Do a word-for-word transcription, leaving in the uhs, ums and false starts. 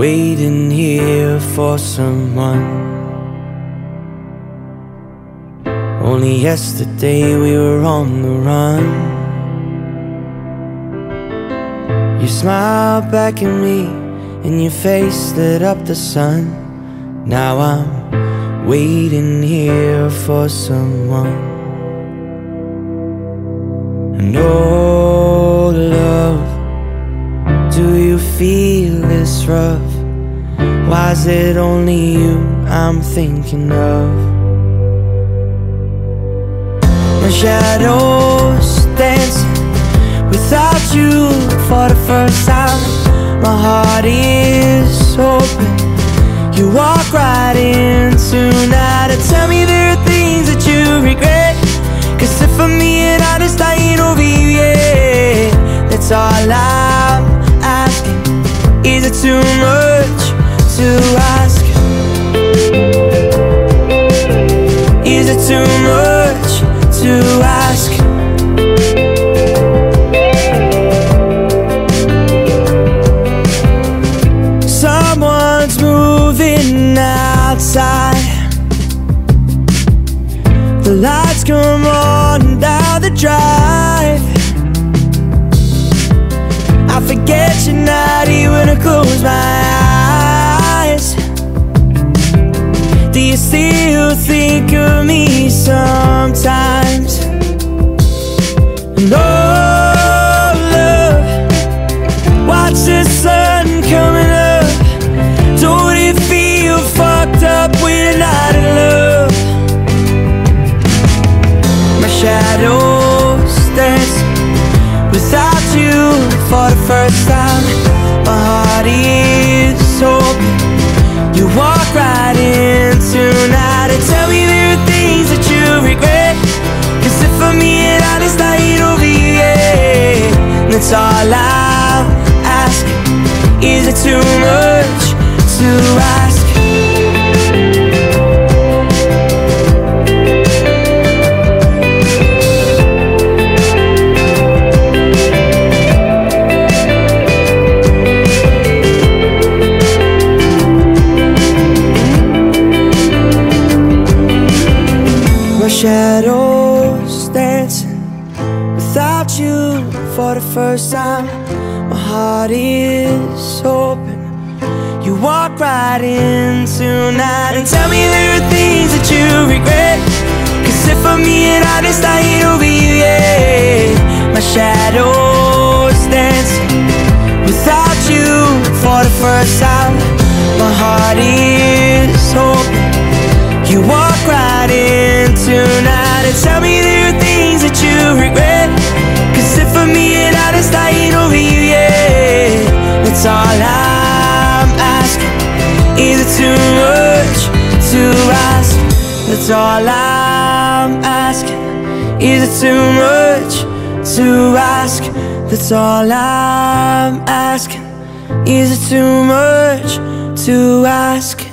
waiting here for someone. Only yesterday we were on the run. You smiled back at me and your face lit up the sun. Now I'm waiting here for someone. And oh love, do you feel this rough? Why is it only you I'm thinking of? My shadow's dancing without you for the first time. My heart is open. You walk right in tonight and tell me there are things that you regret. Cause if I'm being honest, I ain't over you yet. That's all I'm asking. Is it too much to ask? Is it too much to ask? Someone's moving outside. The lights come on down the drive. I forget you're not here when I close my eyes. Do you still think of me sometimes? And oh love, watch the sun coming up. Don't it feel fucked up when you're not in love? My shadow's dancing without you for the first time. My heart is open. You walk right in tonight and tell me there are things that you regret. Cause if I'm being honest, I ain't over you yet. That's all I'm asking. Is it too much to ask? My shadow's dancing without you for the first time. My heart is open. You walk right in tonight and tell me there are things that you regret. Cause if I'm being honest, I ain't over you yet. My shadow's dancing without you for the first time. My heart is open. You walk right in tonight and tell me there are things that you regret. Cause if I'm being honest, I ain't over you yet. That's all I'm asking. Is it too much to ask? That's all I'm asking. Is it too much to ask? That's all I'm asking. Is it too much to ask?